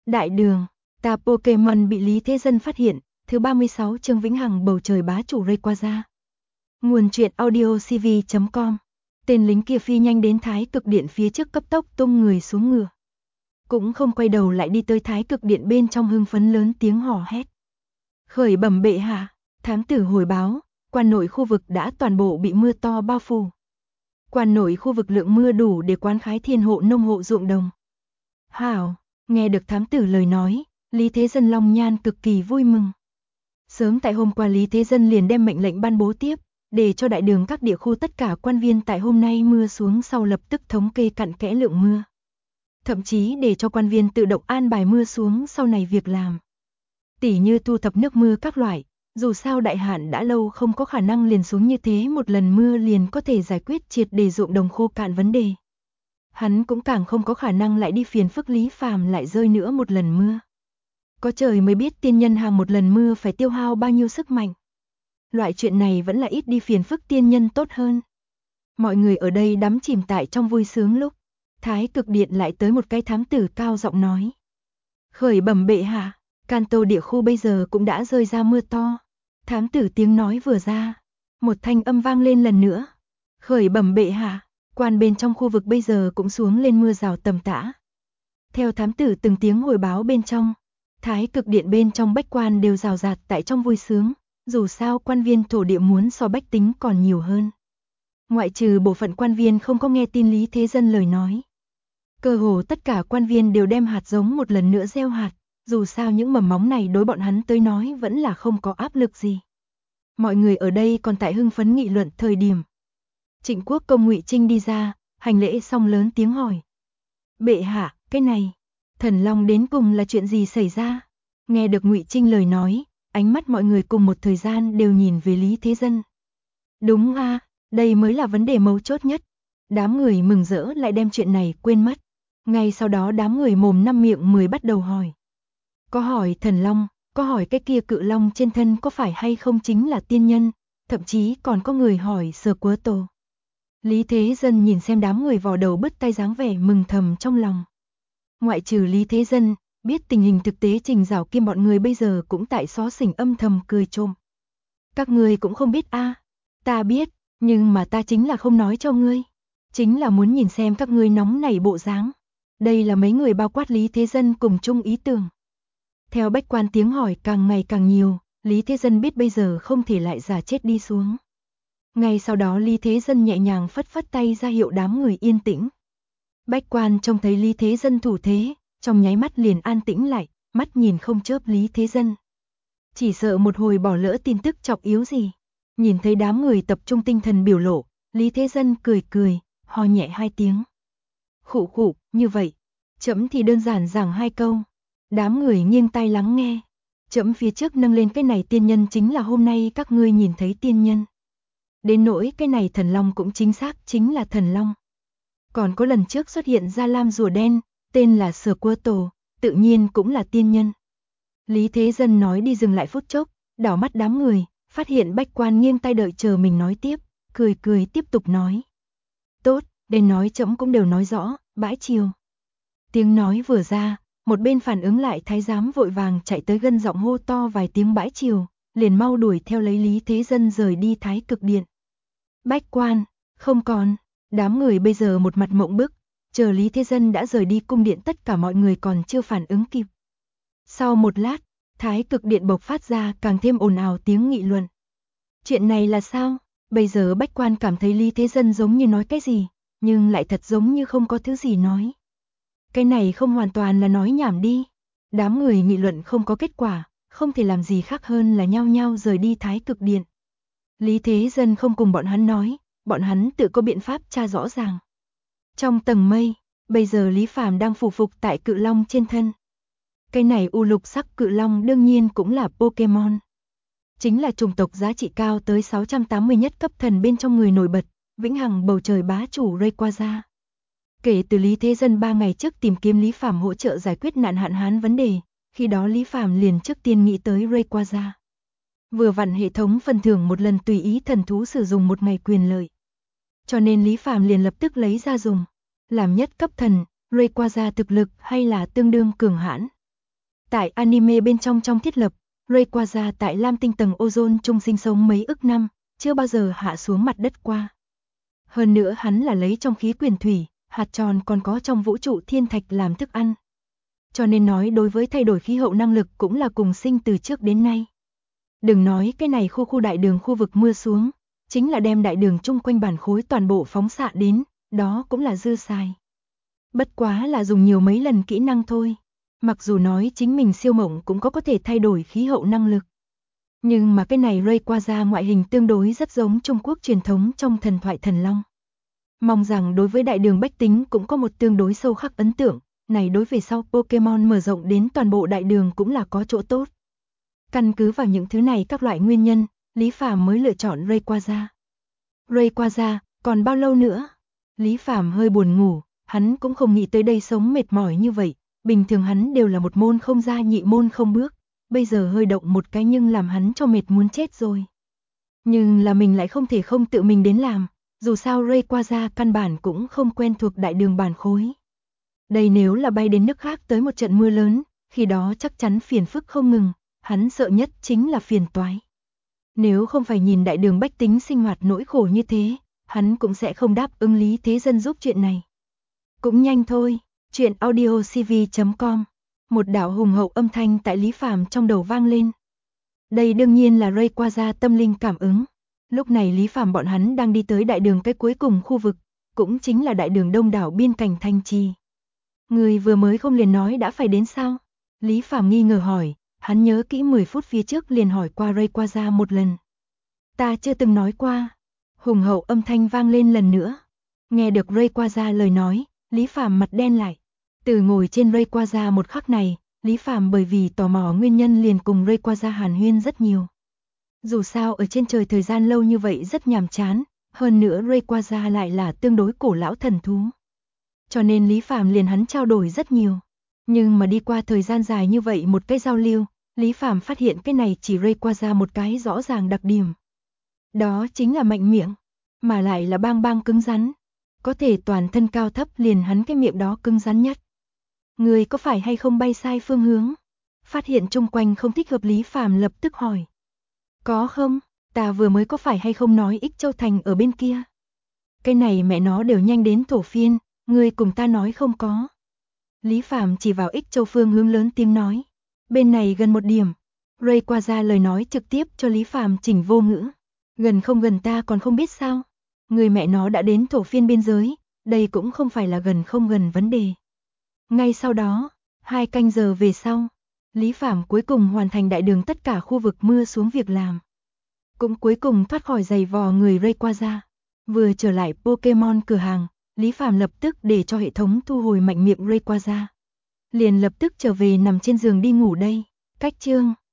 Đại đường, ta Pokemon bị Lý Thế Dân phát hiện, thứ 36 chương vĩnh hằng bầu trời bá chủ Rayquaza. Nguồn truyện audio cv.com. Tên lính kia phi nhanh đến Thái Cực Điện phía trước cấp tốc tung người xuống ngựa. Cũng không quay đầu lại đi tới Thái Cực Điện bên trong hưng phấn lớn tiếng hò hét. Khởi bẩm bệ hạ, thám tử hồi báo, quan nội khu vực đã toàn bộ bị mưa to bao phủ. Quan nội khu vực lượng mưa đủ để quán khái thiên hộ nông hộ ruộng đồng. Hảo, nghe được thám tử lời nói, Lý Thế Dân long nhan cực kỳ vui mừng. Sớm tại hôm qua Lý Thế Dân liền đem mệnh lệnh ban bố tiếp, để cho đại đường các địa khu tất cả quan viên tại hôm nay mưa xuống sau lập tức thống kê cặn kẽ lượng mưa. Thậm chí để cho quan viên tự động an bài mưa xuống sau này việc làm. Tỉ như thu thập nước mưa các loại, dù sao đại hạn đã lâu không có khả năng liền xuống như thế một lần mưa liền có thể giải quyết triệt để ruộng đồng khô cạn vấn đề. Hắn cũng càng không có khả năng lại đi phiền phức Lý Phàm lại rơi nữa một lần mưa. Có trời mới biết tiên nhân hàng một lần mưa phải tiêu hao bao nhiêu sức mạnh. Loại chuyện này vẫn là ít đi phiền phức tiên nhân tốt hơn. Mọi người ở đây đắm chìm tại trong vui sướng lúc Thái Cực Điện lại tới một cái thám tử cao giọng nói. Khởi bẩm bệ hạ, Kanto địa khu bây giờ cũng đã rơi ra mưa to. Thám tử tiếng nói vừa ra, một thanh âm vang lên lần nữa. Khởi bẩm bệ hạ, quan bên trong khu vực bây giờ cũng xuống lên mưa rào tầm tã. Theo thám tử từng tiếng hồi báo bên trong, Thái Cực Điện bên trong bách quan đều rào rạt tại trong vui sướng, dù sao quan viên thổ địa muốn so bách tính còn nhiều hơn. Ngoại trừ bộ phận quan viên không có nghe tin Lý Thế Dân lời nói. Cơ hồ tất cả quan viên đều đem hạt giống một lần nữa gieo hạt, dù sao những mầm móng này đối bọn hắn tới nói vẫn là không có áp lực gì. Mọi người ở đây còn tại hưng phấn nghị luận thời điểm. Trịnh Quốc công Ngụy Trinh đi ra, hành lễ xong lớn tiếng hỏi. Bệ hạ, cái này, Thần Long đến cùng là chuyện gì xảy ra? Nghe được Ngụy Trinh lời nói, ánh mắt mọi người cùng một thời gian đều nhìn về Lý Thế Dân. Đúng a, đây mới là vấn đề mấu chốt nhất. Đám người mừng rỡ lại đem chuyện này quên mất. Ngay sau đó đám người mồm năm miệng mười bắt đầu hỏi. Có hỏi Thần Long, có hỏi cái kia cự long trên thân có phải hay không chính là tiên nhân, thậm chí còn có người hỏi Sở Quơ Tổ. Lý Thế Dân nhìn xem đám người vò đầu bứt tai dáng vẻ mừng thầm trong lòng. Ngoại trừ Lý Thế Dân, biết tình hình thực tế Trình Giảo Kim bọn người bây giờ cũng tại xó xỉnh âm thầm cười trộm. Các ngươi cũng không biết a, ta biết, nhưng mà ta chính là không nói cho ngươi. Chính là muốn nhìn xem các ngươi nóng nảy bộ dáng. Đây là mấy người bao quát Lý Thế Dân cùng chung ý tưởng. Theo bách quan tiếng hỏi càng ngày càng nhiều, Lý Thế Dân biết bây giờ không thể lại giả chết đi xuống. Ngay sau đó Lý Thế Dân nhẹ nhàng phất phất tay ra hiệu đám người yên tĩnh. Bách quan trông thấy Lý Thế Dân thủ thế, trong nháy mắt liền an tĩnh lại, mắt nhìn không chớp Lý Thế Dân. Chỉ sợ một hồi bỏ lỡ tin tức trọng yếu gì. Nhìn thấy đám người tập trung tinh thần biểu lộ, Lý Thế Dân cười cười, ho nhẹ hai tiếng. Khụ khụ, như vậy, trẫm thì đơn giản giảng hai câu. Đám người nghiêng tai lắng nghe. Trẫm phía trước nâng lên cái này tiên nhân chính là hôm nay các ngươi nhìn thấy tiên nhân. Đến nỗi cái này thần long cũng chính xác chính là thần long. Còn có lần trước xuất hiện ra lam rùa đen, tên là Sở Quơ Tổ, tự nhiên cũng là tiên nhân. Lý Thế Dân nói đi dừng lại phút chốc, đảo mắt đám người, phát hiện bách quan nghiêng tai đợi chờ mình nói tiếp, cười cười tiếp tục nói. Tốt, đến nói trẫm cũng đều nói rõ, bãi chiều. Tiếng nói vừa ra, một bên phản ứng lại thái giám vội vàng chạy tới gân giọng hô to vài tiếng bãi chiều, liền mau đuổi theo lấy Lý Thế Dân rời đi Thái Cực Điện. Bách quan, không còn, đám người bây giờ một mặt mộng bức, chờ Lý Thế Dân đã rời đi cung điện tất cả mọi người còn chưa phản ứng kịp. Sau một lát, Thái Cực Điện bộc phát ra càng thêm ồn ào tiếng nghị luận. Chuyện này là sao? Bây giờ bách quan cảm thấy Lý Thế Dân giống như nói cái gì, nhưng lại thật giống như không có thứ gì nói. Cái này không hoàn toàn là nói nhảm đi. Đám người nghị luận không có kết quả, không thể làm gì khác hơn là nhao nhao rời đi Thái Cực Điện. Lý Thế Dân không cùng bọn hắn nói, bọn hắn tự có biện pháp tra rõ ràng. Trong tầng mây, bây giờ Lý Phàm đang phủ phục tại cự long trên thân. Cái này u lục sắc cự long đương nhiên cũng là Pokemon. Chính là chủng tộc giá trị cao tới 680 nhất cấp thần bên trong người nổi bật, vĩnh hằng bầu trời bá chủ Rayquaza. Kể từ Lý Thế Dân 3 ngày trước tìm kiếm Lý Phàm hỗ trợ giải quyết nạn hạn hán vấn đề, khi đó Lý Phàm liền trước tiên nghĩ tới Rayquaza. Vừa vặn hệ thống phần thưởng một lần tùy ý thần thú sử dụng một ngày quyền lợi. Cho nên Lý Phàm liền lập tức lấy ra dùng. Làm nhất cấp thần, Rayquaza thực lực hay là tương đương cường hãn. Tại anime bên trong thiết lập, Rayquaza tại Lam Tinh tầng ozone chung sinh sống mấy ức năm, chưa bao giờ hạ xuống mặt đất qua. Hơn nữa hắn là lấy trong khí quyển thủy, hạt tròn còn có trong vũ trụ thiên thạch làm thức ăn. Cho nên nói đối với thay đổi khí hậu năng lực cũng là cùng sinh từ trước đến nay. Đừng nói cái này khu đại đường khu vực mưa xuống, chính là đem đại đường chung quanh bản khối toàn bộ phóng xạ đến, đó cũng là dư xài. Bất quá là dùng nhiều mấy lần kỹ năng thôi. Mặc dù nói chính mình siêu mộng cũng có thể thay đổi khí hậu năng lực. Nhưng mà cái này Rayquaza ngoại hình tương đối rất giống Trung Quốc truyền thống trong thần thoại thần long. Mong rằng đối với đại đường bách tính cũng có một tương đối sâu khắc ấn tượng, này đối về sau Pokemon mở rộng đến toàn bộ đại đường cũng là có chỗ tốt. Căn cứ vào những thứ này các loại nguyên nhân, Lý Phàm mới lựa chọn Rayquaza. Rayquaza, còn bao lâu nữa? Lý Phàm hơi buồn ngủ, hắn cũng không nghĩ tới đây sống mệt mỏi như vậy, bình thường hắn đều là một môn không ra nhị môn không bước, bây giờ hơi động một cái nhưng làm hắn cho mệt muốn chết rồi. Nhưng là mình lại không thể không tự mình đến làm, dù sao Rayquaza căn bản cũng không quen thuộc đại đường bản khối. Đây nếu là bay đến nước khác tới một trận mưa lớn, khi đó chắc chắn phiền phức không ngừng, hắn sợ nhất chính là phiền toái. Nếu không phải nhìn đại đường bách tính sinh hoạt nỗi khổ như thế, hắn cũng sẽ không đáp ứng Lý Thế Dân giúp chuyện này. Cũng nhanh thôi, chuyện audiocv.com. Một đạo hùng hậu âm thanh tại Lý Phàm trong đầu vang lên. Đây đương nhiên là Rayquaza tâm linh cảm ứng. Lúc này Lý Phàm bọn hắn đang đi tới đại đường cái cuối cùng khu vực, cũng chính là đại đường đông đảo biên cảnh Thanh Trì. Người vừa mới không liền nói đã phải đến sao? Lý Phàm nghi ngờ hỏi, hắn nhớ kỹ 10 phút phía trước liền hỏi qua Rayquaza một lần. Ta chưa từng nói qua. Hùng hậu âm thanh vang lên lần nữa. Nghe được Rayquaza lời nói, Lý Phàm mặt đen lại. Từ ngồi trên Rayquaza một khắc này, Lý Phàm bởi vì tò mò nguyên nhân liền cùng Rayquaza hàn huyên rất nhiều. Dù sao ở trên trời thời gian lâu như vậy rất nhàm chán, hơn nữa Rayquaza lại là tương đối cổ lão thần thú. Cho nên Lý Phàm liền hắn trao đổi rất nhiều. Nhưng mà đi qua thời gian dài như vậy một cái giao lưu, Lý Phàm phát hiện cái này chỉ Rayquaza một cái rõ ràng đặc điểm. Đó chính là mạnh miệng, mà lại là bang bang cứng rắn. Có thể toàn thân cao thấp liền hắn cái miệng đó cứng rắn nhất. Người có phải hay không bay sai phương hướng? Phát hiện chung quanh không thích hợp Lý Phàm lập tức hỏi. Có không? Ta vừa mới có phải hay không nói Ích Châu Thành ở bên kia? Cái này mẹ nó đều nhanh đến thổ phiên, ngươi cùng ta nói không có. Lý Phàm chỉ vào Ích Châu phương hướng lớn tiếng nói. Bên này gần một điểm. Rayquaza lời nói trực tiếp cho Lý Phàm chỉnh vô ngữ. Gần không gần ta còn không biết sao? Người mẹ nó đã đến thổ phiên biên giới, đây cũng không phải là gần không gần vấn đề. Ngay sau đó, 2 canh giờ về sau, Lý Phàm cuối cùng hoàn thành đại đường tất cả khu vực mưa xuống việc làm. Cũng cuối cùng thoát khỏi giày vò người Rayquaza. Vừa trở lại Pokemon cửa hàng, Lý Phàm lập tức để cho hệ thống thu hồi mạnh miệng Rayquaza. Liền lập tức trở về nằm trên giường đi ngủ đây. Cách chương